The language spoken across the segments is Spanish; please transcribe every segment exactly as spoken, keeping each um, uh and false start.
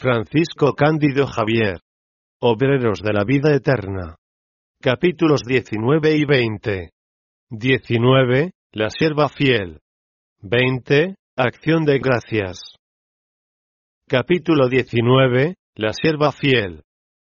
Francisco Cándido Javier. Obreros de la vida eterna. Capítulos diecinueve y veinte. diecinueve. La sierva fiel. veinte. Acción de gracias. Capítulo diecinueve. La sierva fiel.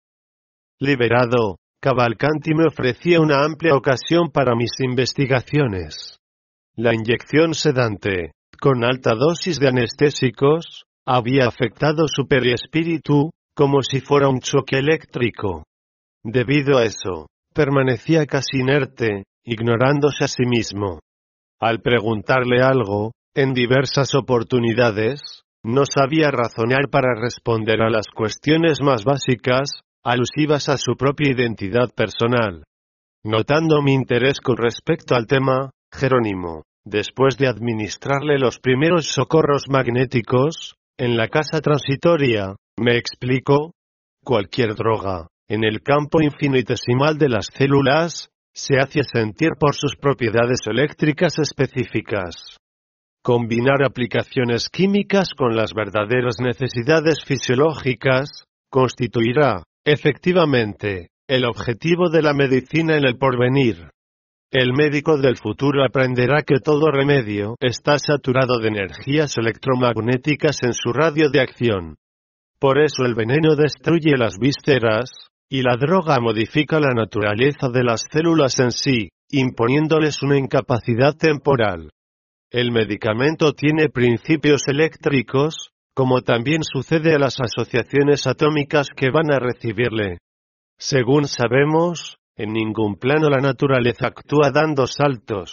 Liberado, Cavalcanti me ofrecía una amplia ocasión para mis investigaciones. La inyección sedante, con alta dosis de anestésicos, había afectado su perispíritu, como si fuera un choque eléctrico. Debido a eso, permanecía casi inerte, ignorándose a sí mismo. Al preguntarle algo, en diversas oportunidades, no sabía razonar para responder a las cuestiones más básicas, alusivas a su propia identidad personal. Notando mi interés con respecto al tema, Jerónimo, después de administrarle los primeros socorros magnéticos, en la casa transitoria, me explicó: cualquier droga, en el campo infinitesimal de las células, se hace sentir por sus propiedades eléctricas específicas. Combinar aplicaciones químicas con las verdaderas necesidades fisiológicas, constituirá, efectivamente, el objetivo de la medicina en el porvenir. El médico del futuro aprenderá que todo remedio está saturado de energías electromagnéticas en su radio de acción. Por eso el veneno destruye las vísceras, y la droga modifica la naturaleza de las células en sí, imponiéndoles una incapacidad temporal. El medicamento tiene principios eléctricos, como también sucede a las asociaciones atómicas que van a recibirle. Según sabemos, en ningún plano la naturaleza actúa dando saltos.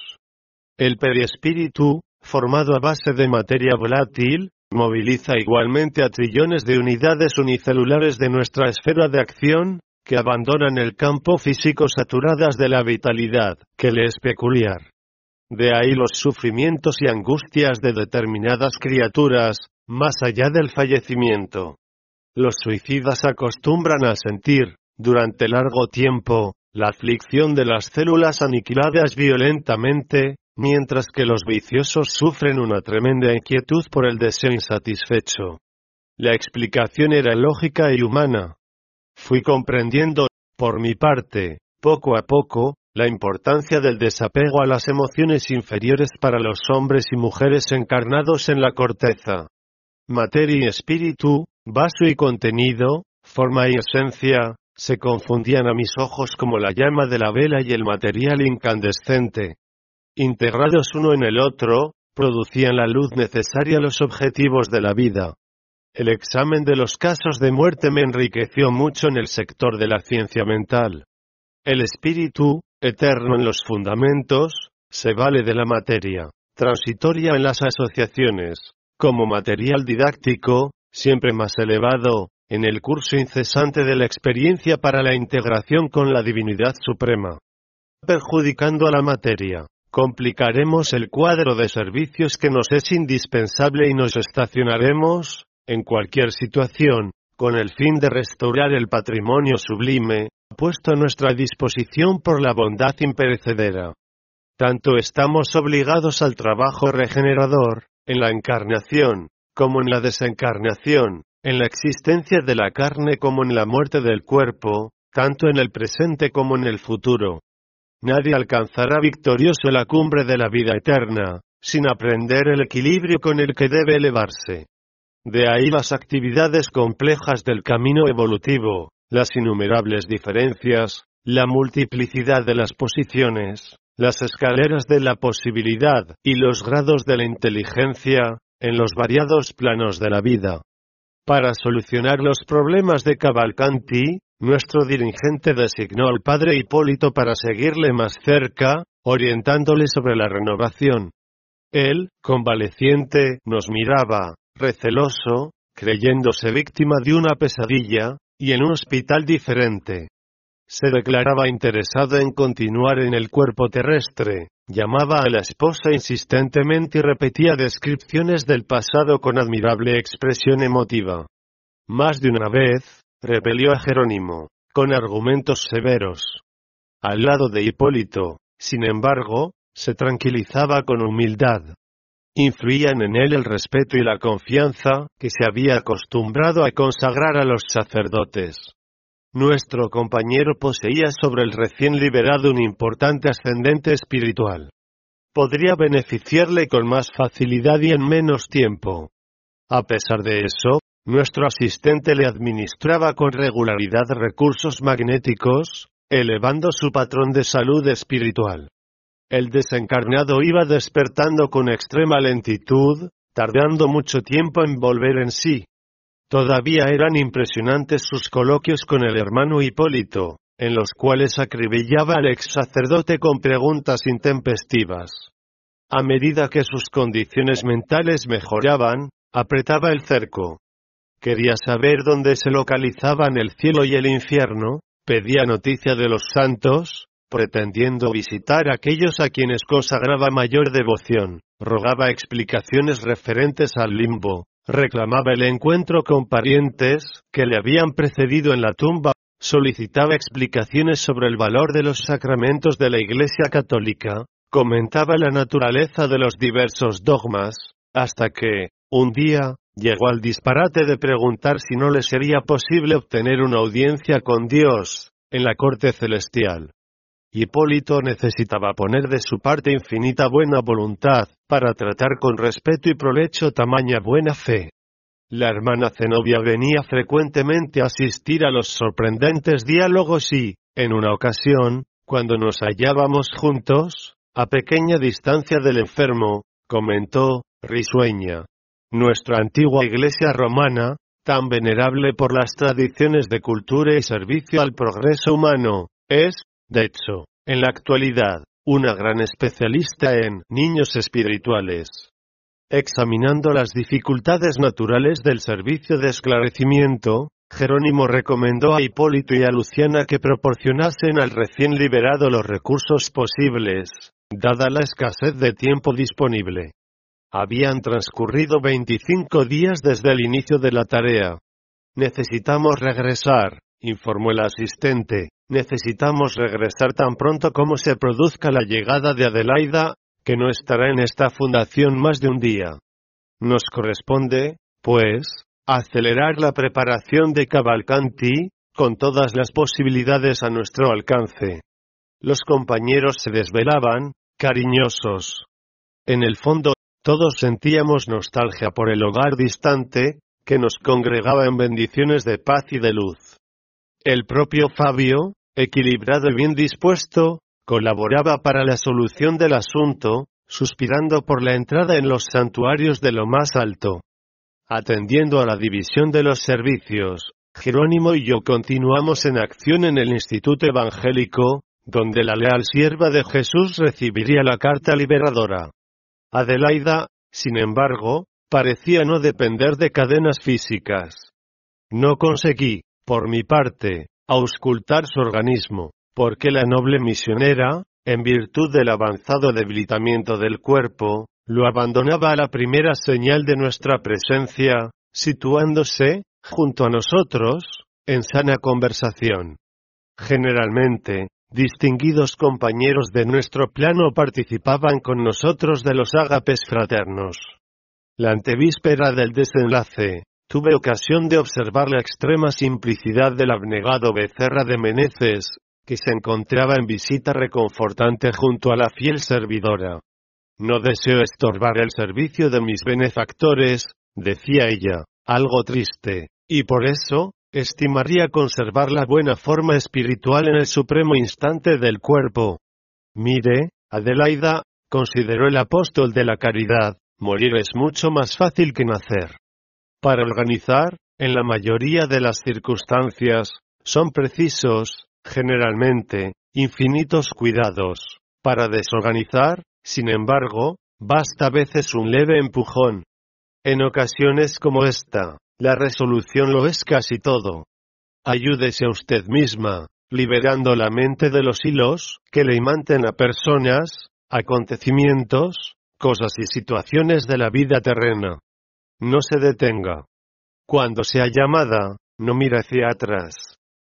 El perispíritu, formado a base de materia volátil, moviliza igualmente a trillones de unidades unicelulares de nuestra esfera de acción, que abandonan el campo físico saturadas de la vitalidad, que le es peculiar. De ahí los sufrimientos y angustias de determinadas criaturas, más allá del fallecimiento. Los suicidas acostumbran a sentir, durante largo tiempo, la aflicción de las células aniquiladas violentamente, mientras que los viciosos sufren una tremenda inquietud por el deseo insatisfecho. La explicación era lógica y humana. Fui comprendiendo, por mi parte, poco a poco, la importancia del desapego a las emociones inferiores para los hombres y mujeres encarnados en la corteza. Materia y espíritu, vaso y contenido, forma y esencia, se confundían a mis ojos como la llama de la vela y el material incandescente. Integrados uno en el otro, producían la luz necesaria a los objetivos de la vida. El examen de los casos de muerte me enriqueció mucho en el sector de la ciencia mental. El espíritu, eterno en los fundamentos, se vale de la materia, transitoria en las asociaciones, como material didáctico, siempre más elevado, en el curso incesante de la experiencia para la integración con la divinidad suprema. Perjudicando a la materia, complicaremos el cuadro de servicios que nos es indispensable y nos estacionaremos, en cualquier situación, con el fin de restaurar el patrimonio sublime, puesto a nuestra disposición por la bondad imperecedera. Tanto estamos obligados al trabajo regenerador, en la encarnación, como en la desencarnación, en la existencia de la carne como en la muerte del cuerpo, tanto en el presente como en el futuro. Nadie alcanzará victorioso la cumbre de la vida eterna, sin aprender el equilibrio con el que debe elevarse. De ahí las actividades complejas del camino evolutivo, las innumerables diferencias, la multiplicidad de las posiciones, las escaleras de la posibilidad, y los grados de la inteligencia, en los variados planos de la vida. Para solucionar los problemas de Cavalcanti, nuestro dirigente designó al padre Hipólito para seguirle más cerca, orientándole sobre la renovación. Él, convaleciente, nos miraba, receloso, creyéndose víctima de una pesadilla, y en un hospital diferente. Se declaraba interesado en continuar en el cuerpo terrestre, llamaba a la esposa insistentemente y repetía descripciones del pasado con admirable expresión emotiva. Más de una vez, repelió a Jerónimo, con argumentos severos. Al lado de Hipólito, sin embargo, se tranquilizaba con humildad. influían en él el respeto y la confianza que se había acostumbrado a consagrar a los sacerdotes. Nuestro compañero poseía sobre el recién liberado un importante ascendente espiritual. Podría beneficiarle con más facilidad y en menos tiempo. A pesar de eso, nuestro asistente le administraba con regularidad recursos magnéticos, elevando su patrón de salud espiritual. El desencarnado iba despertando con extrema lentitud, tardando mucho tiempo en volver en sí. Todavía eran impresionantes sus coloquios con el hermano Hipólito, en los cuales acribillaba al ex sacerdote con preguntas intempestivas. A medida que sus condiciones mentales mejoraban, apretaba el cerco. Quería saber dónde se localizaban el cielo y el infierno, pedía noticia de los santos, pretendiendo visitar a aquellos a quienes consagraba mayor devoción, rogaba explicaciones referentes al limbo, reclamaba el encuentro con parientes que le habían precedido en la tumba, solicitaba explicaciones sobre el valor de los sacramentos de la Iglesia Católica, comentaba la naturaleza de los diversos dogmas, hasta que, un día, llegó al disparate de preguntar si no le sería posible obtener una audiencia con Dios, en la corte celestial. Hipólito necesitaba poner de su parte infinita buena voluntad, para tratar con respeto y provecho tamaña buena fe. La hermana Zenobia venía frecuentemente a asistir a los sorprendentes diálogos y, en una ocasión, cuando nos hallábamos juntos, a pequeña distancia del enfermo, comentó, risueña: nuestra antigua iglesia romana, tan venerable por las tradiciones de cultura y servicio al progreso humano, es, de hecho, en la actualidad, una gran especialista en niños espirituales. Examinando las dificultades naturales del servicio de esclarecimiento, Jerónimo recomendó a Hipólito y a Luciana que proporcionasen al recién liberado los recursos posibles, dada la escasez de tiempo disponible. Habían transcurrido veinticinco días desde el inicio de la tarea. Necesitamos regresar, informó el asistente. Necesitamos regresar tan pronto como se produzca la llegada de Adelaida, que no estará en esta fundación más de un día. Nos corresponde, pues, acelerar la preparación de Cavalcanti, con todas las posibilidades a nuestro alcance. Los compañeros se desvelaban, cariñosos. En el fondo, todos sentíamos nostalgia por el hogar distante, que nos congregaba en bendiciones de paz y de luz. El propio Fabio, equilibrado y bien dispuesto, colaboraba para la solución del asunto, suspirando por la entrada en los santuarios de lo más alto. Atendiendo a la división de los servicios, Jerónimo y yo continuamos en acción en el Instituto Evangélico, donde la leal sierva de Jesús recibiría la carta liberadora. Adelaida, sin embargo, parecía no depender de cadenas físicas. No conseguí, por mi parte, auscultar su organismo, porque la noble misionera, en virtud del avanzado debilitamiento del cuerpo, lo abandonaba a la primera señal de nuestra presencia, situándose, junto a nosotros, en sana conversación. Generalmente, distinguidos compañeros de nuestro plano participaban con nosotros de los ágapes fraternos. La antevíspera del desenlace, tuve ocasión de observar la extrema simplicidad del abnegado Becerra de Meneses, que se encontraba en visita reconfortante junto a la fiel servidora. No deseo estorbar el servicio de mis benefactores, decía ella, algo triste, y por eso, estimaría conservar la buena forma espiritual en el supremo instante del cuerpo. Mire, Adelaida, consideró el apóstol de la caridad, morir es mucho más fácil que nacer. Para organizar, en la mayoría de las circunstancias, son precisos, generalmente, infinitos cuidados. Para desorganizar, sin embargo, basta a veces un leve empujón. En ocasiones como esta, la resolución lo es casi todo. Ayúdese a usted misma, liberando la mente de los hilos que le imanten a personas, acontecimientos, cosas y situaciones de la vida terrena. No se detenga. Cuando sea llamada, no mire hacia atrás.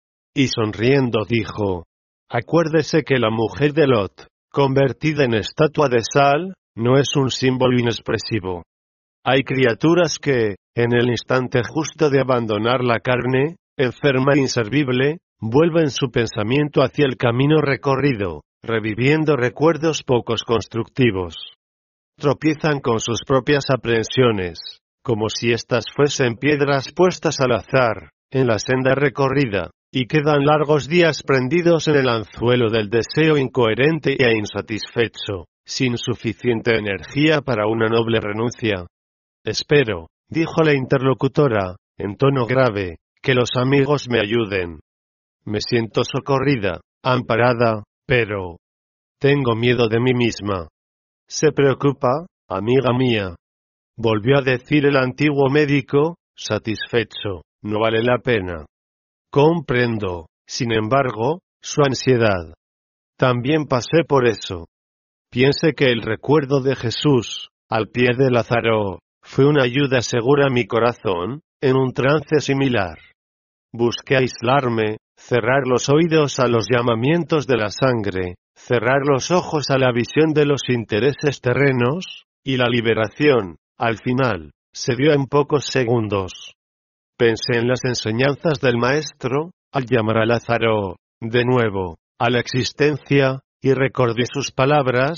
Y sonriendo dijo: acuérdese que la mujer de Lot, convertida en estatua de sal, no es un símbolo inexpresivo. Hay criaturas que, en el instante justo de abandonar la carne, enferma e inservible, vuelven su pensamiento hacia el camino recorrido, reviviendo recuerdos pocos constructivos. Tropiezan con sus propias aprehensiones, como si éstas fuesen piedras puestas al azar, en la senda recorrida, y quedan largos días prendidos en el anzuelo del deseo incoherente e insatisfecho, sin suficiente energía para una noble renuncia. Espero, dijo la interlocutora, en tono grave, que los amigos me ayuden. Me siento socorrida, amparada, pero tengo miedo de mí misma. ¿Se preocupa, amiga mía?, volvió a decir el antiguo médico, satisfecho. No vale la pena. Comprendo, sin embargo, su ansiedad. También pasé por eso. Piense que el recuerdo de Jesús, al pie de Lázaro, fue una ayuda segura a mi corazón, en un trance similar. Busqué aislarme, cerrar los oídos a los llamamientos de la sangre, cerrar los ojos a la visión de los intereses terrenos, y la liberación, al final, se dio en pocos segundos. Pensé en las enseñanzas del Maestro, al llamar a Lázaro, de nuevo, a la existencia, y recordé sus palabras: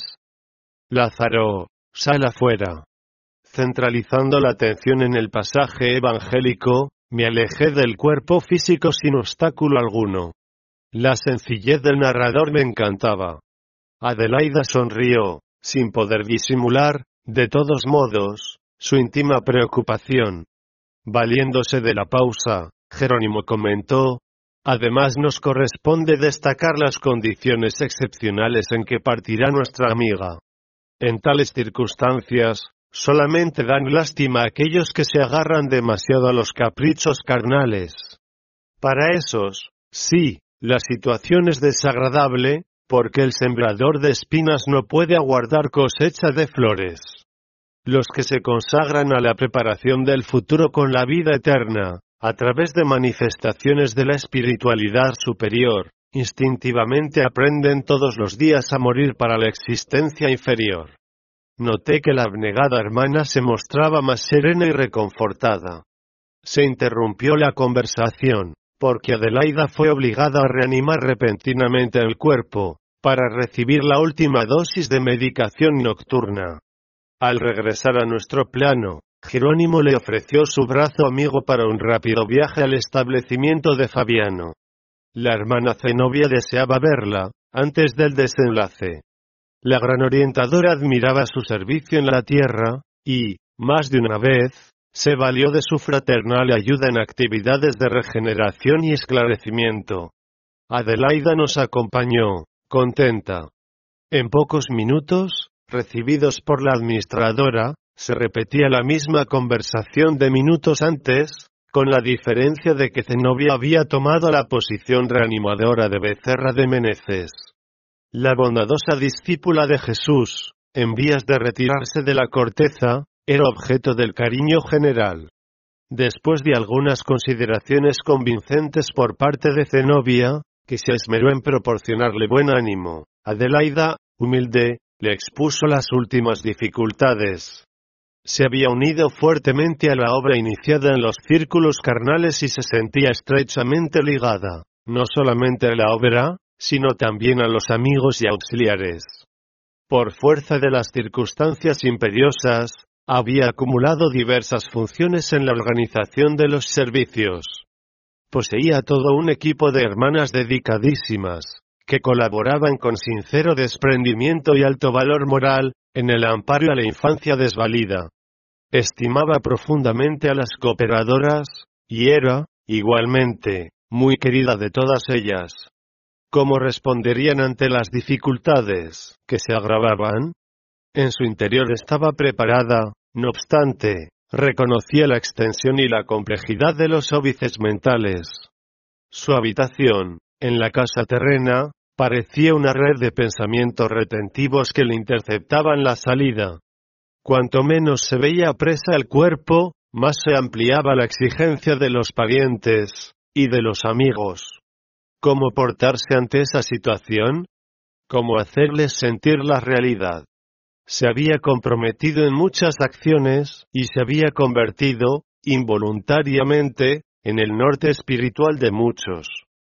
Lázaro, sal afuera. Centralizando la atención en el pasaje evangélico, me alejé del cuerpo físico sin obstáculo alguno. La sencillez del narrador me encantaba. Adelaida sonrió, sin poder disimular, de todos modos, su íntima preocupación. Valiéndose de la pausa, Jerónimo comentó: además nos corresponde destacar las condiciones excepcionales en que partirá nuestra amiga. En tales circunstancias, solamente dan lástima a aquellos que se agarran demasiado a los caprichos carnales. Para esos, sí, la situación es desagradable, porque el sembrador de espinas no puede aguardar cosecha de flores. Los que se consagran a la preparación del futuro con la vida eterna, a través de manifestaciones de la espiritualidad superior, instintivamente aprenden todos los días a morir para la existencia inferior. Noté que la abnegada hermana se mostraba más serena y reconfortada. Se interrumpió la conversación, porque Adelaida fue obligada a reanimar repentinamente el cuerpo, para recibir la última dosis de medicación nocturna. Al regresar a nuestro plano, Jerónimo le ofreció su brazo amigo para un rápido viaje al establecimiento de Fabiano. La hermana Zenobia deseaba verla, antes del desenlace. La gran orientadora admiraba su servicio en la tierra, y, más de una vez, se valió de su fraternal ayuda en actividades de regeneración y esclarecimiento. Adelaida nos acompañó, contenta. En pocos minutos, recibidos por la administradora, se repetía la misma conversación de minutos antes, con la diferencia de que Zenobia había tomado la posición reanimadora de Becerra de Meneses. La bondadosa discípula de Jesús, en vías de retirarse de la corteza, era objeto del cariño general. Después de algunas consideraciones convincentes por parte de Zenobia, que se esmeró en proporcionarle buen ánimo, Adelaida, humilde, le expuso las últimas dificultades. Se había unido fuertemente a la obra iniciada en los círculos carnales y se sentía estrechamente ligada, no solamente a la obra, sino también a los amigos y auxiliares. Por fuerza de las circunstancias imperiosas, había acumulado diversas funciones en la organización de los servicios. Poseía todo un equipo de hermanas dedicadísimas, que colaboraban con sincero desprendimiento y alto valor moral, en el amparo a la infancia desvalida. Estimaba profundamente a las cooperadoras, y era, igualmente, muy querida de todas ellas. ¿Cómo responderían ante las dificultades, que se agravaban? En su interior estaba preparada, no obstante, reconocía la extensión y la complejidad de los óbices mentales. Su habitación, en la casa terrena, parecía una red de pensamientos retentivos que le interceptaban la salida. Cuanto menos se veía presa el cuerpo, más se ampliaba la exigencia de los parientes, y de los amigos. ¿Cómo portarse ante esa situación? ¿Cómo hacerles sentir la realidad? Se había comprometido en muchas acciones, y se había convertido, involuntariamente, en el norte espiritual de muchos.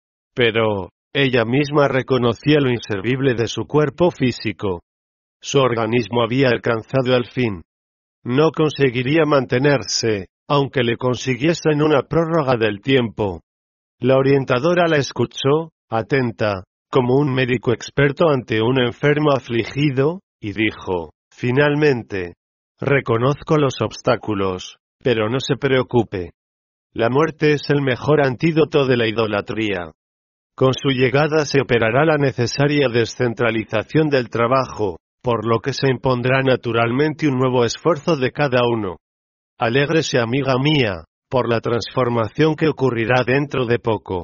Pero, ella misma reconocía lo inservible de su cuerpo físico. Su organismo había alcanzado el fin. No conseguiría mantenerse, aunque le consiguiesen una prórroga del tiempo. La orientadora la escuchó, atenta, como un médico experto ante un enfermo afligido, y dijo, finalmente, reconozco los obstáculos, pero no se preocupe. La muerte es el mejor antídoto de la idolatría. Con su llegada se operará la necesaria descentralización del trabajo, por lo que se impondrá naturalmente un nuevo esfuerzo de cada uno. Alégrese, amiga mía, por la transformación que ocurrirá dentro de poco.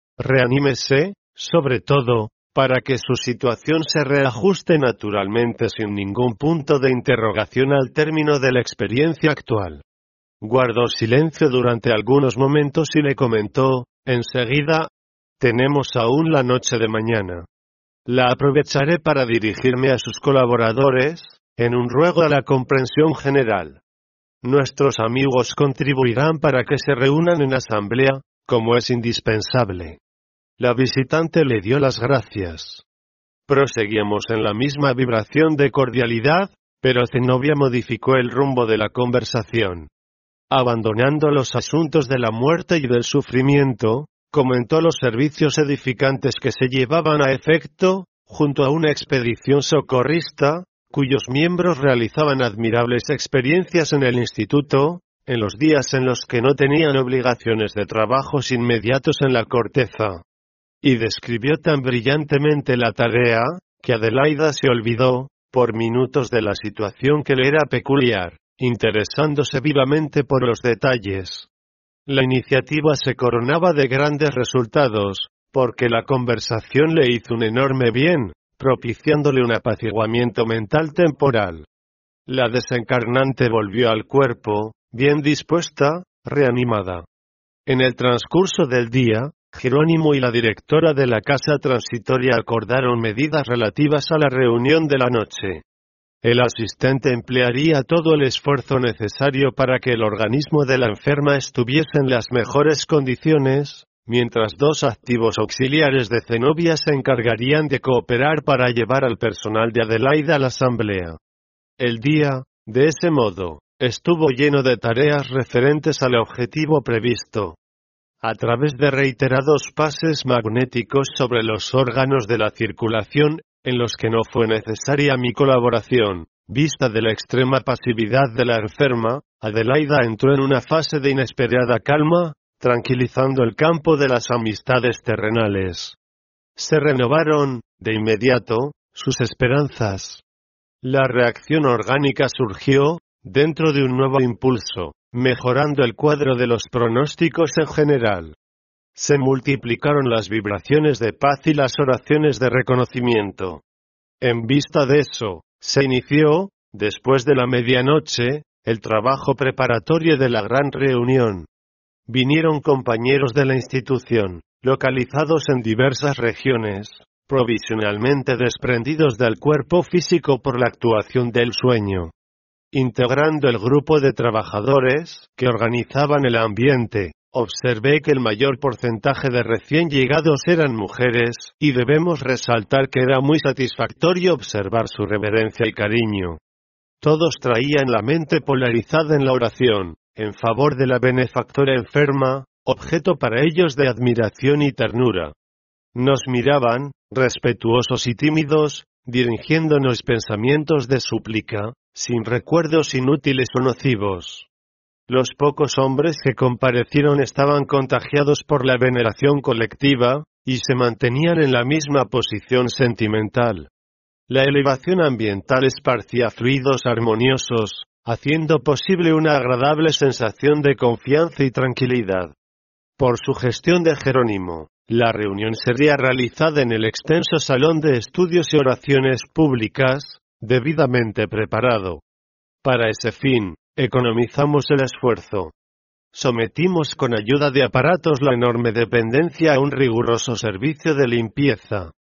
Reanímese, sobre todo, para que su situación se reajuste naturalmente sin ningún punto de interrogación al término de la experiencia actual. Guardó silencio durante algunos momentos y le comentó, enseguida, tenemos aún la noche de mañana. La aprovecharé para dirigirme a sus colaboradores, en un ruego a la comprensión general. Nuestros amigos contribuirán para que se reúnan en asamblea, como es indispensable. La visitante le dio las gracias. Proseguíamos en la misma vibración de cordialidad, pero Zenobia modificó el rumbo de la conversación. Abandonando los asuntos de la muerte y del sufrimiento, comentó los servicios edificantes que se llevaban a efecto, junto a una expedición socorrista, cuyos miembros realizaban admirables experiencias en el instituto, en los días en los que no tenían obligaciones de trabajos inmediatos en la corteza. Y describió tan brillantemente la tarea, que Adelaida se olvidó, por minutos, de la situación que le era peculiar, interesándose vivamente por los detalles. La iniciativa se coronaba de grandes resultados, porque la conversación le hizo un enorme bien, propiciándole un apaciguamiento mental temporal. La desencarnante volvió al cuerpo, bien dispuesta, reanimada. En el transcurso del día, Jerónimo y la directora de la casa transitoria acordaron medidas relativas a la reunión de la noche. El asistente emplearía todo el esfuerzo necesario para que el organismo de la enferma estuviese en las mejores condiciones, mientras dos activos auxiliares de Zenobia se encargarían de cooperar para llevar al personal de Adelaida a la asamblea. El día, de ese modo, estuvo lleno de tareas referentes al objetivo previsto. A través de reiterados pases magnéticos sobre los órganos de la circulación, en los que no fue necesaria mi colaboración, vista de la extrema pasividad de la enferma, Adelaida entró en una fase de inesperada calma, tranquilizando el campo de las amistades terrenales. Se renovaron, de inmediato, sus esperanzas. La reacción orgánica surgió, dentro de un nuevo impulso, mejorando el cuadro de los pronósticos en general. Se multiplicaron las vibraciones de paz y las oraciones de reconocimiento. En vista de eso, se inició, después de la medianoche, el trabajo preparatorio de la gran reunión. Vinieron compañeros de la institución, localizados en diversas regiones, provisionalmente desprendidos del cuerpo físico por la actuación del sueño. Integrando el grupo de trabajadores que organizaban el ambiente, observé que el mayor porcentaje de recién llegados eran mujeres, y debemos resaltar que era muy satisfactorio observar su reverencia y cariño. Todos traían la mente polarizada en la oración, en favor de la benefactora enferma, objeto para ellos de admiración y ternura. Nos miraban, respetuosos y tímidos, dirigiéndonos pensamientos de súplica, sin recuerdos inútiles o nocivos. Los pocos hombres que comparecieron estaban contagiados por la veneración colectiva, y se mantenían en la misma posición sentimental. La elevación ambiental esparcía fluidos armoniosos, haciendo posible una agradable sensación de confianza y tranquilidad. Por sugestión de Jerónimo, la reunión sería realizada en el extenso salón de estudios y oraciones públicas, debidamente preparado. Para ese fin, economizamos el esfuerzo. Sometimos con ayuda de aparatos la enorme dependencia a un riguroso servicio de limpieza.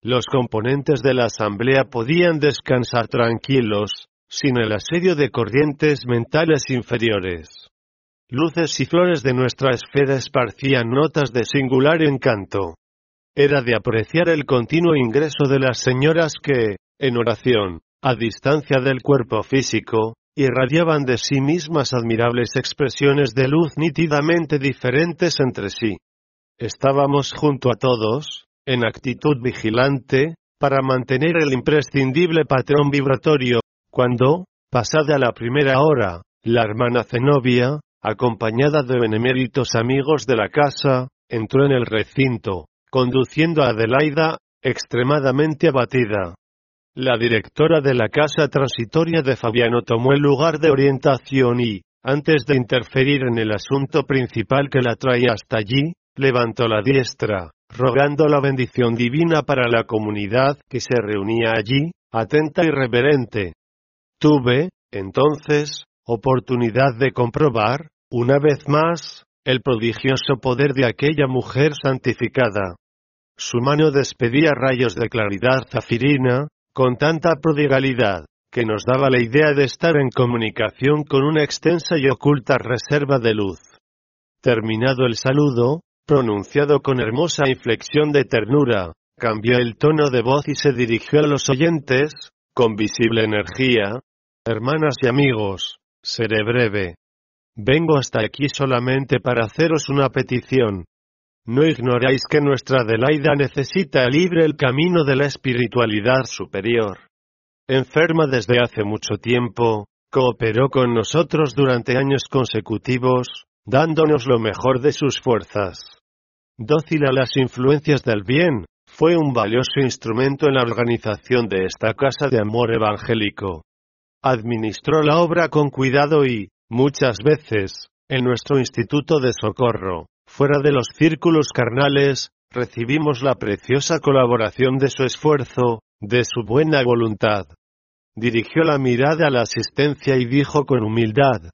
los componentes de la asamblea podían descansar tranquilos, sin el asedio de corrientes mentales inferiores. Luces y flores de nuestra esfera esparcían notas de singular encanto. Era de apreciar el continuo ingreso de las señoras que, en oración, a distancia del cuerpo físico, irradiaban de sí mismas admirables expresiones de luz nítidamente diferentes entre sí. Estábamos junto a todos, en actitud vigilante, para mantener el imprescindible patrón vibratorio, cuando, pasada la primera hora, la hermana Zenobia, acompañada de beneméritos amigos de la casa, entró en el recinto, conduciendo a Adelaida, extremadamente abatida. La directora de la casa transitoria de Fabiano tomó el lugar de orientación y, antes de interferir en el asunto principal que la traía hasta allí, levantó la diestra, rogando la bendición divina para la comunidad que se reunía allí, atenta y reverente. Tuve, entonces, oportunidad de comprobar, una vez más, el prodigioso poder de aquella mujer santificada. Su mano despedía rayos de claridad zafirina, con tanta prodigalidad, que nos daba la idea de estar en comunicación con una extensa y oculta reserva de luz. Terminado el saludo, pronunciado con hermosa inflexión de ternura, cambió el tono de voz y se dirigió a los oyentes, con visible energía. Hermanas y amigos, seré breve. Vengo hasta aquí solamente para haceros una petición. ¿No ignoráis que nuestra Adelaida necesita libre el camino de la espiritualidad superior? Enferma desde hace mucho tiempo, cooperó con nosotros durante años consecutivos, dándonos lo mejor de sus fuerzas. Dócil a las influencias del bien, fue un valioso instrumento en la organización de esta casa de amor evangélico. Administró la obra con cuidado y, muchas veces, en nuestro instituto de socorro, fuera de los círculos carnales, recibimos la preciosa colaboración de su esfuerzo, de su buena voluntad. Dirigió la mirada a la asistencia y dijo con humildad: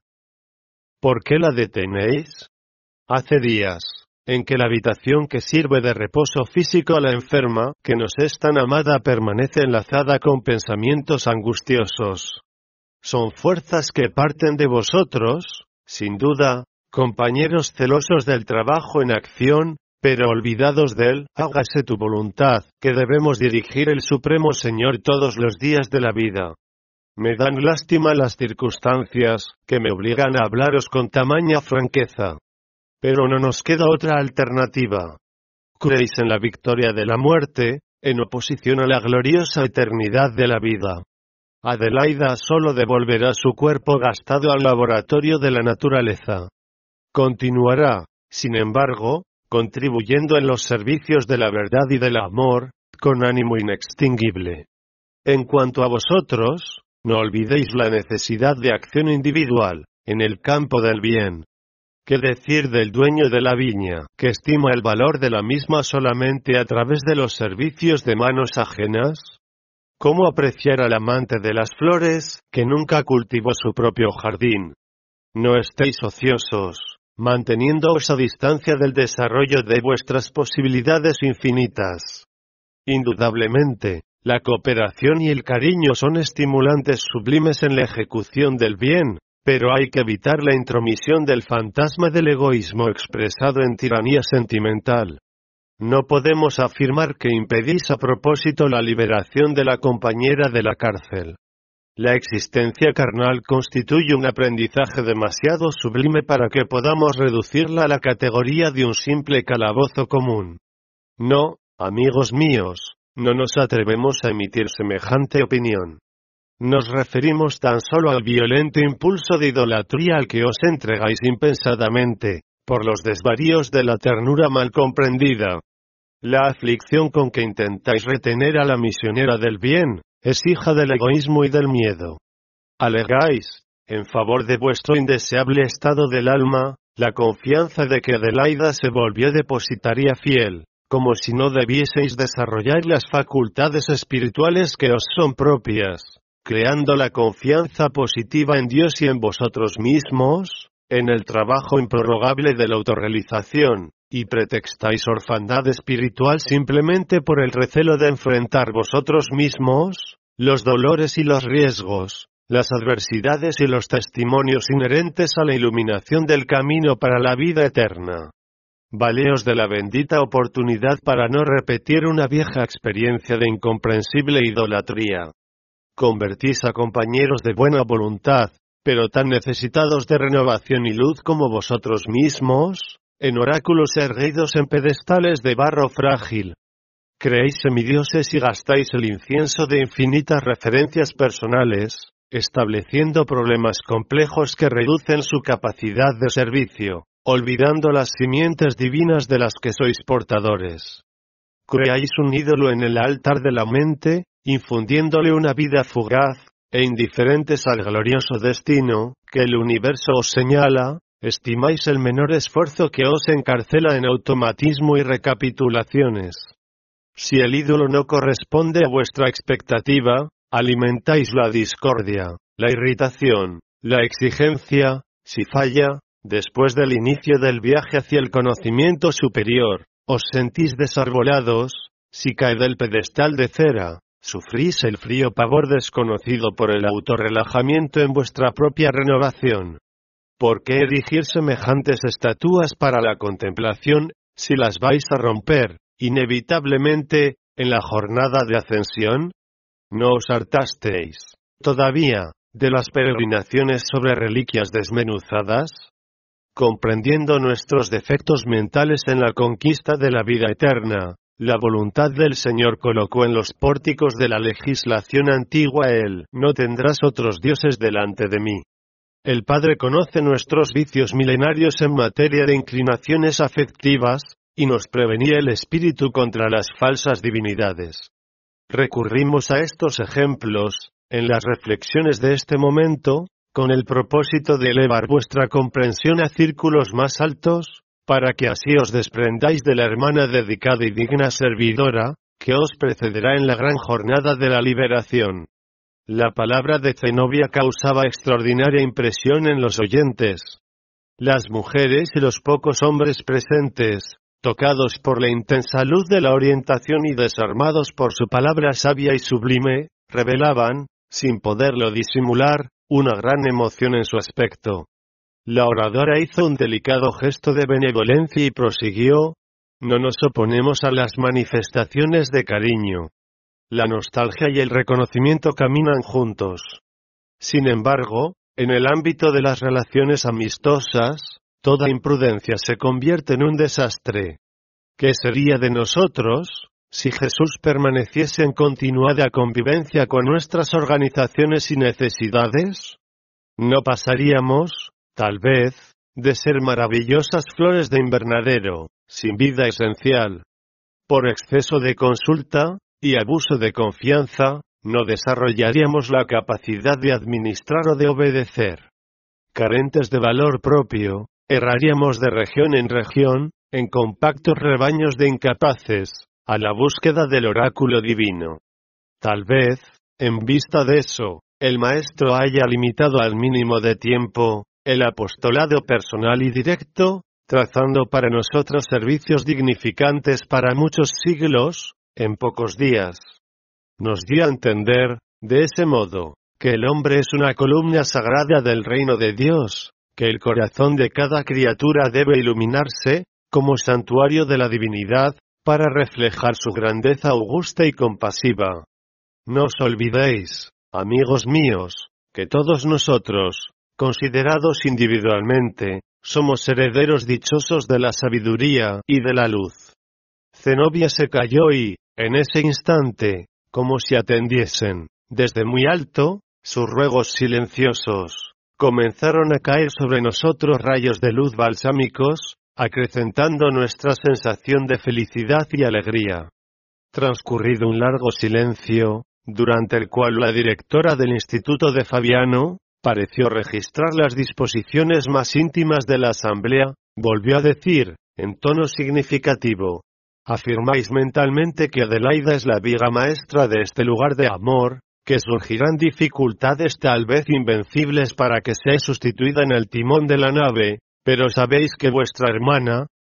¿por qué la detenéis? Hace días, en que la habitación que sirve de reposo físico a la enferma, que nos es tan amada, permanece enlazada con pensamientos angustiosos. Son fuerzas que parten de vosotros, sin duda, compañeros celosos del trabajo en acción, pero olvidados del hágase tu voluntad, que debemos dirigir el Supremo Señor todos los días de la vida. Me dan lástima las circunstancias, que me obligan a hablaros con tamaña franqueza. Pero no nos queda otra alternativa. Creéis en la victoria de la muerte, en oposición a la gloriosa eternidad de la vida. Adelaida solo devolverá su cuerpo gastado al laboratorio de la naturaleza. Continuará, sin embargo, contribuyendo en los servicios de la verdad y del amor, con ánimo inextinguible. En cuanto a vosotros, no olvidéis la necesidad de acción individual, en el campo del bien. ¿Qué decir del dueño de la viña, que estima el valor de la misma solamente a través de los servicios de manos ajenas? ¿Cómo apreciar al amante de las flores, que nunca cultivó su propio jardín? No estéis ociosos, manteniéndoos a distancia del desarrollo de vuestras posibilidades infinitas. Indudablemente, la cooperación y el cariño son estimulantes sublimes en la ejecución del bien, pero hay que evitar la intromisión del fantasma del egoísmo expresado en tiranía sentimental. No podemos afirmar que impedís a propósito la liberación de la compañera de la cárcel. La existencia carnal constituye un aprendizaje demasiado sublime para que podamos reducirla a la categoría de un simple calabozo común. No, amigos míos, no nos atrevemos a emitir semejante opinión. Nos referimos tan solo al violento impulso de idolatría al que os entregáis impensadamente, por los desvaríos de la ternura mal comprendida. La aflicción con que intentáis retener a la misionera del bien, es hija del egoísmo y del miedo. Alegáis, en favor de vuestro indeseable estado del alma, la confianza de que Adelaida se volvió depositaria fiel, como si no debieseis desarrollar las facultades espirituales que os son propias, creando la confianza positiva en Dios y en vosotros mismos, en el trabajo improrrogable de la autorrealización, y pretextáis orfandad espiritual simplemente por el recelo de enfrentar vosotros mismos los dolores y los riesgos, las adversidades y los testimonios inherentes a la iluminación del camino para la vida eterna. Valeos de la bendita oportunidad para no repetir una vieja experiencia de incomprensible idolatría. Convertís a compañeros de buena voluntad, pero tan necesitados de renovación y luz como vosotros mismos, en oráculos erguidos en pedestales de barro frágil. Creéis semidioses y gastáis el incienso de infinitas referencias personales, estableciendo problemas complejos que reducen su capacidad de servicio, olvidando las simientes divinas de las que sois portadores. Creáis un ídolo en el altar de la mente, infundiéndole una vida fugaz, e indiferentes al glorioso destino que el universo os señala, estimáis el menor esfuerzo que os encarcela en automatismo y recapitulaciones. Si el ídolo no corresponde a vuestra expectativa, alimentáis la discordia, la irritación, la exigencia. Si falla, después del inicio del viaje hacia el conocimiento superior, os sentís desarbolados. Si cae del pedestal de cera, sufrís el frío pavor desconocido por el autorrelajamiento en vuestra propia renovación. ¿Por qué erigir semejantes estatuas para la contemplación, si las vais a romper, inevitablemente, en la jornada de ascensión? ¿No os hartasteis, todavía, de las peregrinaciones sobre reliquias desmenuzadas? Comprendiendo nuestros defectos mentales en la conquista de la vida eterna, la voluntad del Señor colocó en los pórticos de la legislación antigua el «No tendrás otros dioses delante de mí». El Padre conoce nuestros vicios milenarios en materia de inclinaciones afectivas, y nos prevenía el espíritu contra las falsas divinidades. Recurrimos a estos ejemplos, en las reflexiones de este momento, con el propósito de elevar vuestra comprensión a círculos más altos, para que así os desprendáis de la hermana dedicada y digna servidora, que os precederá en la gran jornada de la liberación. La palabra de Zenobia causaba extraordinaria impresión en los oyentes. Las mujeres y los pocos hombres presentes, tocados por la intensa luz de la orientación y desarmados por su palabra sabia y sublime, revelaban, sin poderlo disimular, una gran emoción en su aspecto. La oradora hizo un delicado gesto de benevolencia y prosiguió: no nos oponemos a las manifestaciones de cariño. La nostalgia y el reconocimiento caminan juntos. Sin embargo, en el ámbito de las relaciones amistosas, toda imprudencia se convierte en un desastre. ¿Qué sería de nosotros, si Jesús permaneciese en continuada convivencia con nuestras organizaciones y necesidades? No pasaríamos, tal vez, de ser maravillosas flores de invernadero, sin vida esencial. Por exceso de consulta, y abuso de confianza, no desarrollaríamos la capacidad de administrar o de obedecer. Carentes de valor propio, erraríamos de región en región, en compactos rebaños de incapaces, a la búsqueda del oráculo divino. Tal vez, en vista de eso, el Maestro haya limitado al mínimo de tiempo el apostolado personal y directo, trazando para nosotros servicios dignificantes para muchos siglos, en pocos días. Nos dio a entender, de ese modo, que el hombre es una columna sagrada del reino de Dios, que el corazón de cada criatura debe iluminarse, como santuario de la divinidad, para reflejar su grandeza augusta y compasiva. No os olvidéis, amigos míos, que todos nosotros, considerados individualmente, somos herederos dichosos de la sabiduría y de la luz. Zenobia se calló y, en ese instante, como si atendiesen, desde muy alto, sus ruegos silenciosos, comenzaron a caer sobre nosotros rayos de luz balsámicos, acrecentando nuestra sensación de felicidad y alegría. Transcurrido un largo silencio, durante el cual la directora del Instituto de Fabiano, pareció registrar las disposiciones más íntimas de la asamblea, volvió a decir, en tono significativo: afirmáis mentalmente que Adelaida es la viga maestra de este lugar de amor, que surgirán dificultades tal vez invencibles para que sea sustituida en el timón de la nave, pero sabéis que vuestra hermana,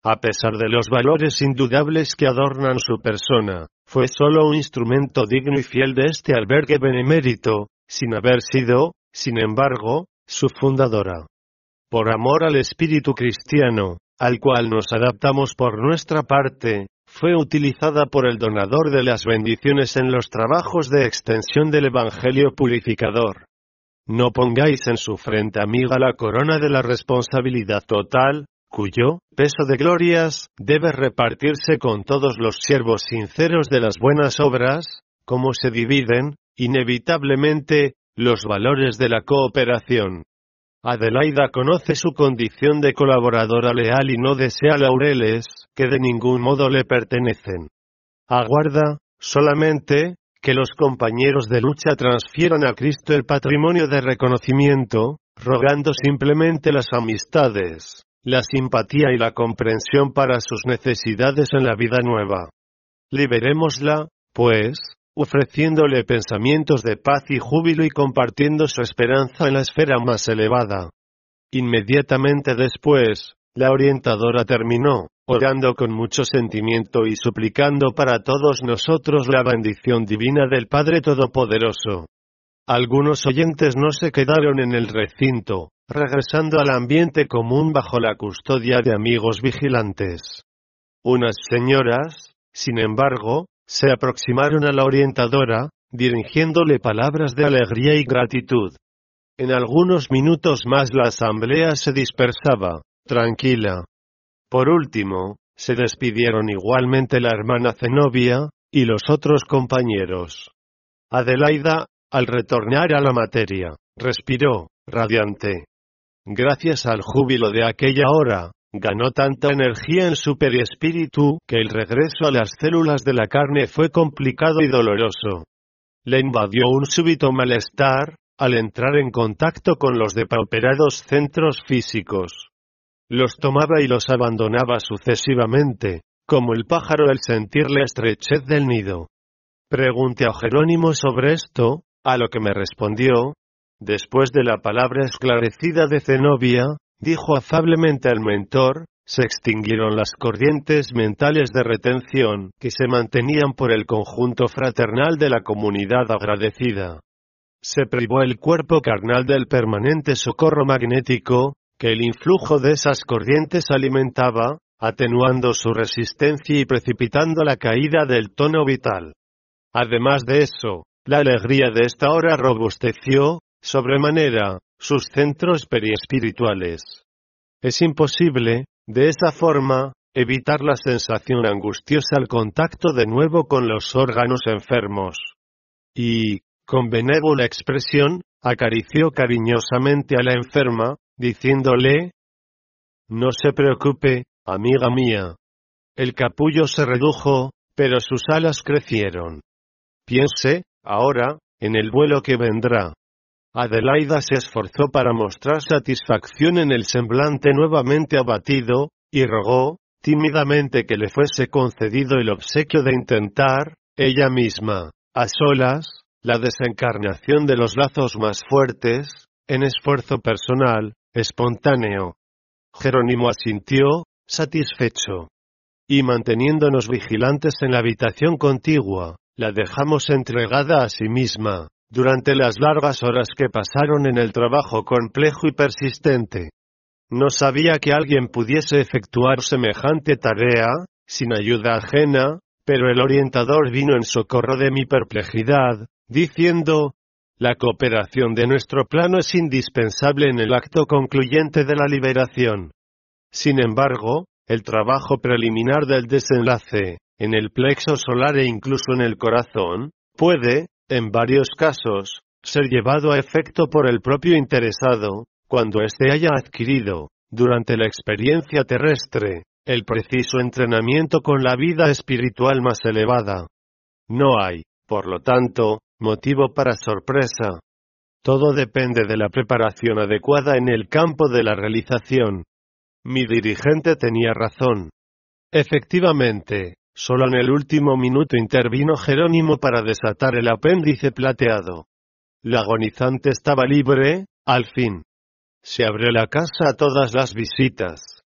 a pesar de los valores indudables que adornan su persona, fue solo un instrumento digno y fiel de este albergue benemérito, sin haber sido, sin embargo, su fundadora. Por amor al espíritu cristiano, al cual nos adaptamos por nuestra parte, fue utilizada por el donador de las bendiciones en los trabajos de extensión del Evangelio purificador. No pongáis en su frente, amiga, la corona de la responsabilidad total, cuyo peso de glorias debe repartirse con todos los siervos sinceros de las buenas obras, como se dividen, inevitablemente, los valores de la cooperación. Adelaida conoce su condición de colaboradora leal y no desea laureles que de ningún modo le pertenecen. Aguarda, solamente, que los compañeros de lucha transfieran a Cristo el patrimonio de reconocimiento, rogando simplemente las amistades, la simpatía y la comprensión para sus necesidades en la vida nueva. Liberémosla, pues, ofreciéndole pensamientos de paz y júbilo y compartiendo su esperanza en la esfera más elevada. Inmediatamente después, la orientadora terminó, orando con mucho sentimiento y suplicando para todos nosotros la bendición divina del Padre Todopoderoso. Algunos oyentes no se quedaron en el recinto, regresando al ambiente común bajo la custodia de amigos vigilantes. Unas señoras, sin embargo, se aproximaron a la orientadora, dirigiéndole palabras de alegría y gratitud. En algunos minutos más la asamblea se dispersaba, tranquila. Por último, se despidieron igualmente la hermana Zenobia y los otros compañeros. Adelaida, al retornar a la materia, respiró, radiante. Gracias al júbilo de aquella hora, ganó tanta energía en su perispíritu que el regreso a las células de la carne fue complicado y doloroso. Le invadió un súbito malestar al entrar en contacto con los depauperados centros físicos. Los tomaba y los abandonaba sucesivamente, como el pájaro al sentir la estrechez del nido. Pregunté a Jerónimo sobre esto, a lo que me respondió. Después de la palabra esclarecida de Zenobia, dijo afablemente al mentor, se extinguieron las corrientes mentales de retención que se mantenían por el conjunto fraternal de la comunidad agradecida. Se privó el cuerpo carnal del permanente socorro magnético, que el influjo de esas corrientes alimentaba, atenuando su resistencia y precipitando la caída del tono vital. Además de eso, la alegría de esta hora robusteció, sobremanera, sus centros periespirituales. Es imposible, de esa forma, evitar la sensación angustiosa al contacto de nuevo con los órganos enfermos. Y, con benévola expresión, acarició cariñosamente a la enferma, diciéndole: «No se preocupe, amiga mía. El capullo se redujo, pero sus alas crecieron. Piense, ahora, en el vuelo que vendrá». Adelaida se esforzó para mostrar satisfacción en el semblante nuevamente abatido, y rogó, tímidamente, que le fuese concedido el obsequio de intentar, ella misma, a solas, la desencarnación de los lazos más fuertes, en esfuerzo personal, espontáneo. Jerónimo asintió, satisfecho. Y manteniéndonos vigilantes en la habitación contigua, la dejamos entregada a sí misma, durante las largas horas que pasaron en el trabajo complejo y persistente. No sabía que alguien pudiese efectuar semejante tarea, sin ayuda ajena, pero el orientador vino en socorro de mi perplejidad, diciendo: «La cooperación de nuestro plano es indispensable en el acto concluyente de la liberación. Sin embargo, el trabajo preliminar del desenlace, en el plexo solar e incluso en el corazón, puede, en varios casos, ser llevado a efecto por el propio interesado, cuando éste haya adquirido, durante la experiencia terrestre, el preciso entrenamiento con la vida espiritual más elevada. No hay, por lo tanto, motivo para sorpresa. Todo depende de la preparación adecuada en el campo de la realización». Mi dirigente tenía razón. Efectivamente, solo en el último minuto intervino Jerónimo para desatar el apéndice plateado. La agonizante estaba libre, al fin. Se abrió la casa a todas las visitas.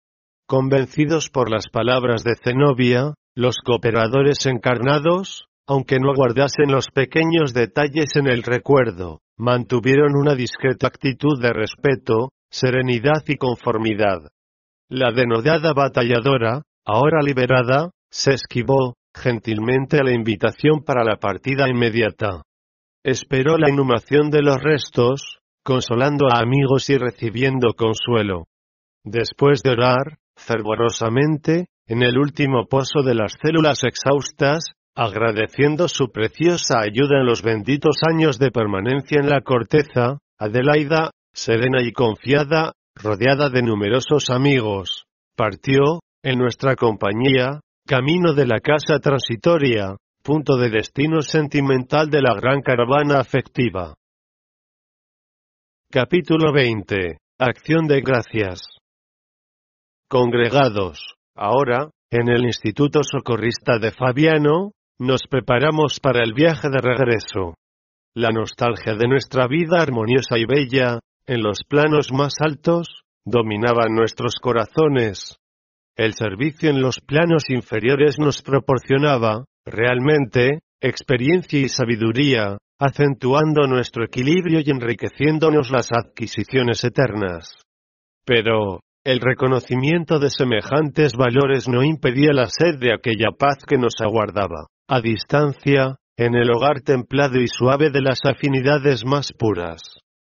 Convencidos por las palabras de Zenobia, los cooperadores encarnados, aunque no guardasen los pequeños detalles en el recuerdo, mantuvieron una discreta actitud de respeto, serenidad y conformidad. La denodada batalladora, ahora liberada, se esquivó, gentilmente a la invitación para la partida inmediata. Esperó la inhumación de los restos, consolando a amigos y recibiendo consuelo. Después de orar, fervorosamente, en el último pozo de las células exhaustas, agradeciendo su preciosa ayuda en los benditos años de permanencia en la corteza, Adelaida, serena y confiada, rodeada de numerosos amigos, partió, en nuestra compañía, camino de la casa transitoria, punto de destino sentimental de la gran caravana afectiva. Capítulo veinte. Acción de gracias. Congregados, ahora, en el Instituto Socorrista de Fabiano, nos preparamos para el viaje de regreso. La nostalgia de nuestra vida armoniosa y bella, en los planos más altos, dominaba nuestros corazones. El servicio en los planos inferiores nos proporcionaba, realmente, experiencia y sabiduría, acentuando nuestro equilibrio y enriqueciéndonos las adquisiciones eternas. Pero, el reconocimiento de semejantes valores no impedía la sed de aquella paz que nos aguardaba, a distancia, en el hogar templado y suave de las afinidades más puras.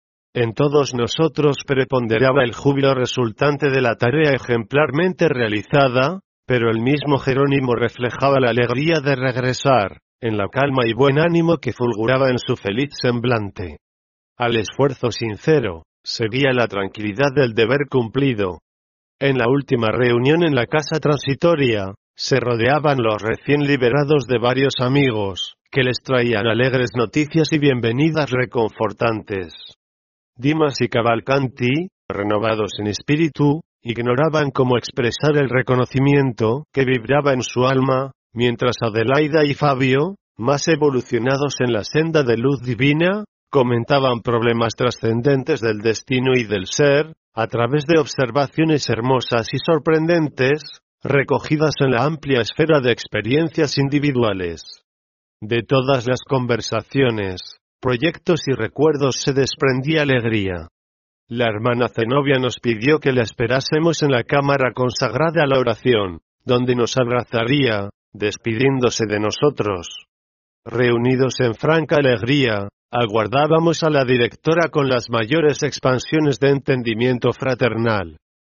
En todos nosotros preponderaba el júbilo resultante de la tarea ejemplarmente realizada, pero el mismo Jerónimo reflejaba la alegría de regresar, en la calma y buen ánimo que fulguraba en su feliz semblante. Al esfuerzo sincero, seguía la tranquilidad del deber cumplido. En la última reunión en la casa transitoria, se rodeaban los recién liberados de varios amigos, que les traían alegres noticias y bienvenidas reconfortantes. Dimas y Cavalcanti, renovados en espíritu, ignoraban cómo expresar el reconocimiento que vibraba en su alma, mientras Adelaida y Fabio, más evolucionados en la senda de luz divina, comentaban problemas trascendentes del destino y del ser, a través de observaciones hermosas y sorprendentes, recogidas en la amplia esfera de experiencias individuales. De todas las conversaciones, proyectos y recuerdos se desprendía alegría. La hermana Zenobia nos pidió que la esperásemos en la cámara consagrada a la oración, donde nos abrazaría, despidiéndose de nosotros. Reunidos en franca alegría, aguardábamos a la directora con las mayores expansiones de entendimiento fraternal.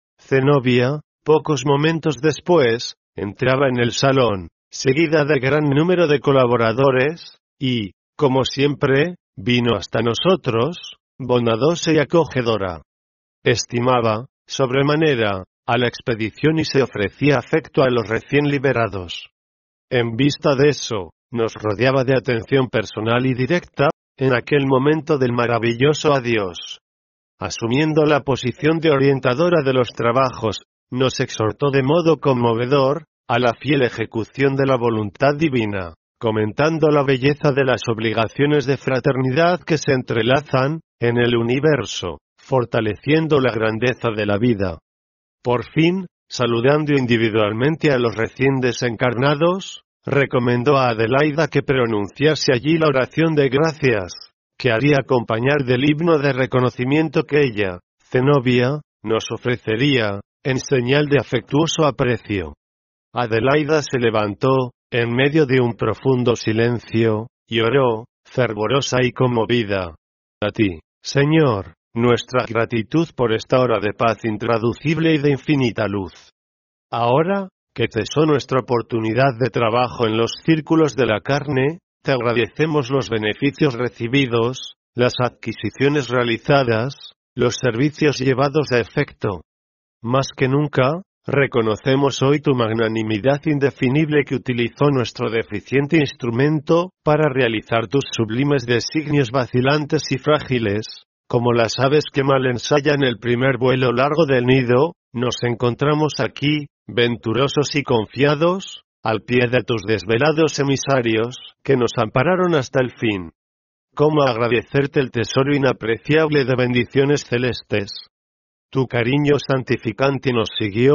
Zenobia, pocos momentos después, entraba en el salón, seguida de gran número de colaboradores, y, como siempre, vino hasta nosotros, bondadosa y acogedora. Estimaba, sobremanera, a la expedición y se ofrecía afecto a los recién liberados. En vista de eso, nos rodeaba de atención personal y directa, en aquel momento del maravilloso adiós. Asumiendo la posición de orientadora de los trabajos, nos exhortó de modo conmovedor, a la fiel ejecución de la voluntad divina, comentando la belleza de las obligaciones de fraternidad que se entrelazan, en el universo, fortaleciendo la grandeza de la vida. Por fin, saludando individualmente a los recién desencarnados, recomendó a Adelaida que pronunciase allí la oración de gracias, que haría acompañar del himno de reconocimiento que ella, Zenobia, nos ofrecería, en señal de afectuoso aprecio. Adelaida se levantó, en medio de un profundo silencio, y oró, fervorosa y conmovida. A ti, Señor, nuestra gratitud por esta hora de paz intraducible y de infinita luz. Ahora, que cesó nuestra oportunidad de trabajo en los círculos de la carne, te agradecemos los beneficios recibidos, las adquisiciones realizadas, los servicios llevados a efecto. Más que nunca, reconocemos hoy tu magnanimidad indefinible que utilizó nuestro deficiente instrumento, para realizar tus sublimes designios vacilantes y frágiles, como las aves que mal ensayan el primer vuelo largo del nido, nos encontramos aquí, venturosos y confiados, al pie de tus desvelados emisarios, que nos ampararon hasta el fin. ¿Cómo agradecerte el tesoro inapreciable de bendiciones celestes? Tu cariño santificante nos siguió,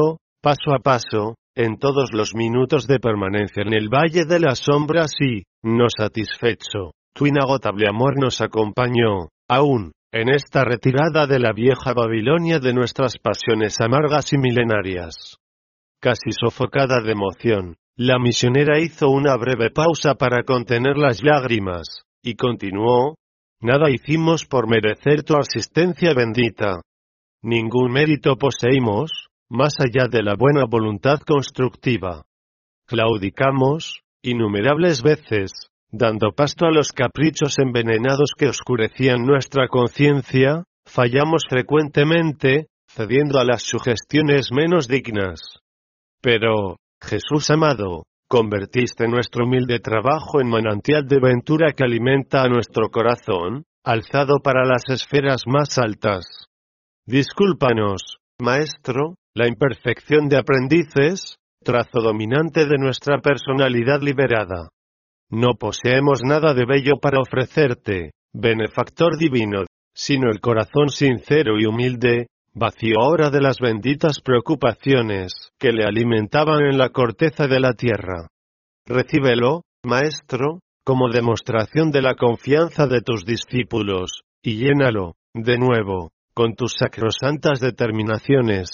paso a paso, en todos los minutos de permanencia en el valle de las sombras y, no satisfecho, tu inagotable amor nos acompañó, aún, en esta retirada de la vieja Babilonia de nuestras pasiones amargas y milenarias. Casi sofocada de emoción, la misionera hizo una breve pausa para contener las lágrimas, y continuó: nada hicimos por merecer tu asistencia bendita. Ningún mérito poseímos, más allá de la buena voluntad constructiva. Claudicamos, innumerables veces, dando pasto a los caprichos envenenados que oscurecían nuestra conciencia, fallamos frecuentemente, cediendo a las sugestiones menos dignas. Pero, Jesús amado, convertiste nuestro humilde trabajo en manantial de ventura que alimenta a nuestro corazón, alzado para las esferas más altas. Discúlpanos, Maestro, la imperfección de aprendices, trazo dominante de nuestra personalidad liberada. No poseemos nada de bello para ofrecerte, benefactor divino, sino el corazón sincero y humilde, vacío ahora de las benditas preocupaciones que le alimentaban en la corteza de la tierra. Recíbelo, Maestro, como demostración de la confianza de tus discípulos, y llénalo, de nuevo, con tus sacrosantas determinaciones.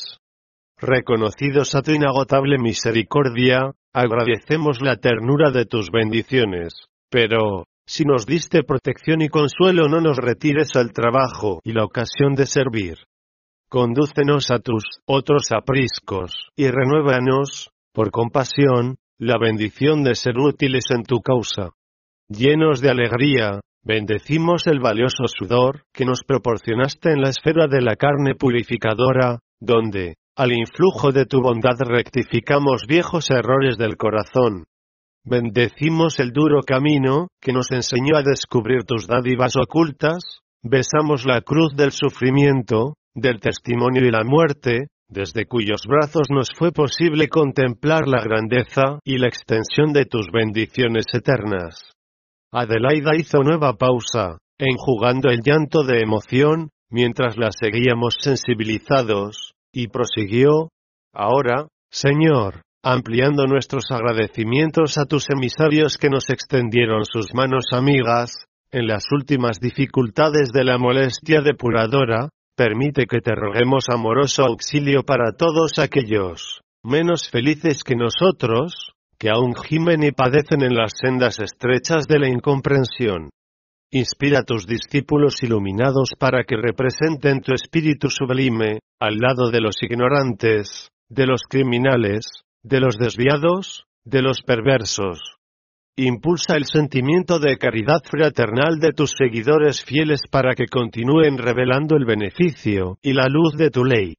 Reconocidos a tu inagotable misericordia, agradecemos la ternura de tus bendiciones, pero, si nos diste protección y consuelo, no nos retires el trabajo y la ocasión de servir. Condúcenos a tus otros apriscos, y renuévanos, por compasión, la bendición de ser útiles en tu causa. Llenos de alegría, bendecimos el valioso sudor que nos proporcionaste en la esfera de la carne purificadora, donde, al influjo de tu bondad, rectificamos viejos errores del corazón. Bendecimos el duro camino que nos enseñó a descubrir tus dádivas ocultas, besamos la cruz del sufrimiento, del testimonio y la muerte, desde cuyos brazos nos fue posible contemplar la grandeza y la extensión de tus bendiciones eternas. Adelaida hizo nueva pausa, enjugando el llanto de emoción, mientras la seguíamos sensibilizados, y prosiguió: ahora, Señor, ampliando nuestros agradecimientos a tus emisarios que nos extendieron sus manos amigas, en las últimas dificultades de la molestia depuradora, permite que te roguemos amoroso auxilio para todos aquellos, menos felices que nosotros, que aún gimen y padecen en las sendas estrechas de la incomprensión. Inspira a tus discípulos iluminados para que representen tu espíritu sublime, al lado de los ignorantes, de los criminales, de los desviados, de los perversos. Impulsa el sentimiento de caridad fraternal de tus seguidores fieles para que continúen revelando el beneficio y la luz de tu ley.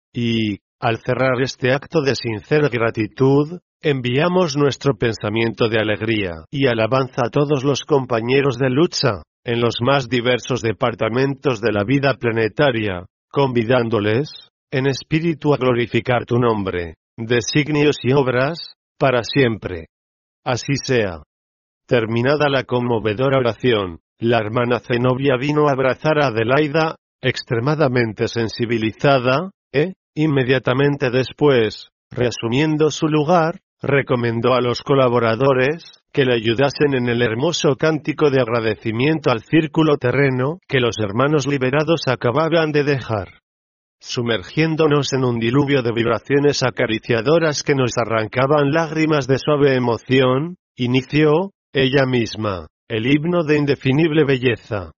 Y, al cerrar este acto de sincera gratitud, enviamos nuestro pensamiento de alegría y alabanza a todos los compañeros de lucha, en los más diversos departamentos de la vida planetaria, convidándoles, en espíritu, a glorificar tu nombre, designios y obras, para siempre. Así sea. Terminada la conmovedora oración, la hermana Zenobia vino a abrazar a Adelaida, extremadamente sensibilizada, e, inmediatamente después, reasumiendo su lugar, recomendó a los colaboradores que le ayudasen en el hermoso cántico de agradecimiento al círculo terreno que los hermanos liberados acababan de dejar. Sumergiéndonos en un diluvio de vibraciones acariciadoras que nos arrancaban lágrimas de suave emoción, inició, ella misma, el himno de indefinible belleza.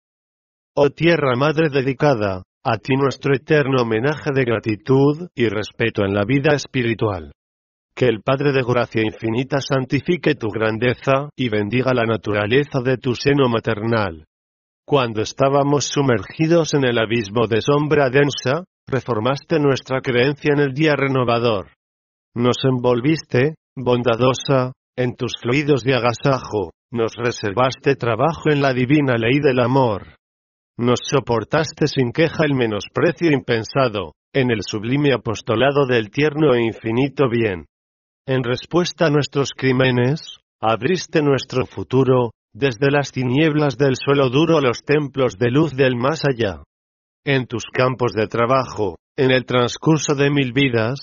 Oh tierra madre dedicada, a ti nuestro eterno homenaje de gratitud y respeto en la vida espiritual. Que el Padre de gracia infinita santifique tu grandeza y bendiga la naturaleza de tu seno maternal. Cuando estábamos sumergidos en el abismo de sombra densa, reformaste nuestra creencia en el día renovador. Nos envolviste, bondadosa, en tus fluidos de agasajo, nos reservaste trabajo en la divina ley del amor. Nos soportaste sin queja el menosprecio impensado, en el sublime apostolado del tierno e infinito bien. En respuesta a nuestros crímenes, abriste nuestro futuro, desde las tinieblas del suelo duro a los templos de luz del más allá. En tus campos de trabajo, en el transcurso de mil vidas,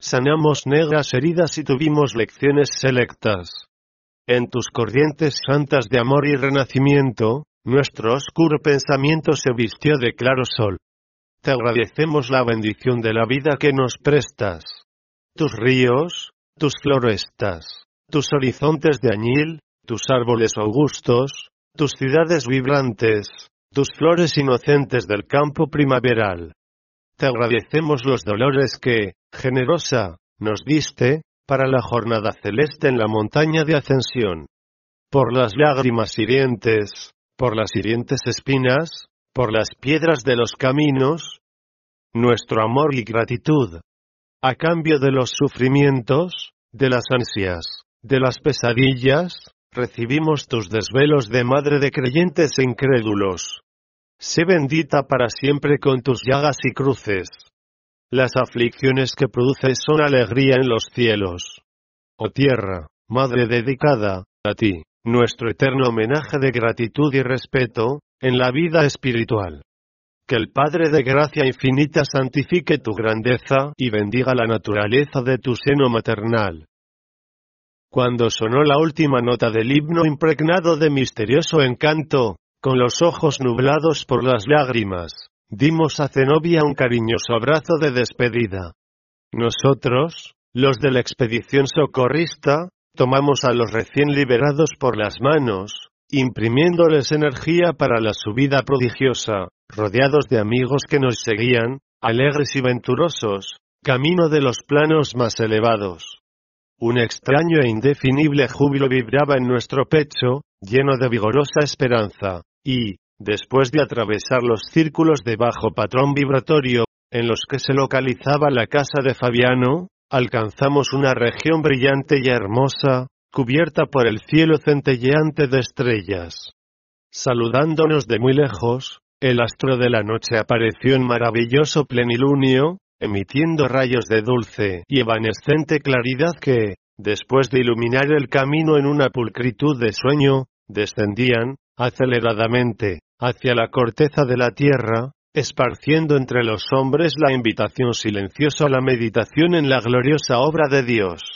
sanamos negras heridas y tuvimos lecciones selectas. En tus corrientes santas de amor y renacimiento, nuestro oscuro pensamiento se vistió de claro sol. Te agradecemos la bendición de la vida que nos prestas. Tus ríos, tus florestas, tus horizontes de añil, tus árboles augustos, tus ciudades vibrantes, tus flores inocentes del campo primaveral. Te agradecemos los dolores que, generosa, nos diste, para la jornada celeste en la montaña de ascensión. Por las lágrimas hirientes, por las hirientes espinas, por las piedras de los caminos, nuestro amor y gratitud. A cambio de los sufrimientos, de las ansias, de las pesadillas, recibimos tus desvelos de madre de creyentes e incrédulos. Sé bendita para siempre con tus llagas y cruces. Las aflicciones que produces son alegría en los cielos. Oh tierra, madre dedicada a ti, nuestro eterno homenaje de gratitud y respeto, en la vida espiritual. Que el Padre de gracia infinita santifique tu grandeza y bendiga la naturaleza de tu seno maternal. Cuando sonó la última nota del himno impregnado de misterioso encanto, con los ojos nublados por las lágrimas, dimos a Zenobia un cariñoso abrazo de despedida. Nosotros, los de la expedición socorrista, tomamos a los recién liberados por las manos, imprimiéndoles energía para la subida prodigiosa, rodeados de amigos que nos seguían, alegres y venturosos, camino de los planos más elevados. Un extraño e indefinible júbilo vibraba en nuestro pecho, lleno de vigorosa esperanza, y, después de atravesar los círculos de bajo patrón vibratorio, en los que se localizaba la casa de Fabiano, alcanzamos una región brillante y hermosa, cubierta por el cielo centelleante de estrellas. Saludándonos de muy lejos, el astro de la noche apareció en maravilloso plenilunio, emitiendo rayos de dulce y evanescente claridad que, después de iluminar el camino en una pulcritud de sueño, descendían, aceleradamente, hacia la corteza de la tierra, esparciendo entre los hombres la invitación silenciosa a la meditación en la gloriosa obra de Dios.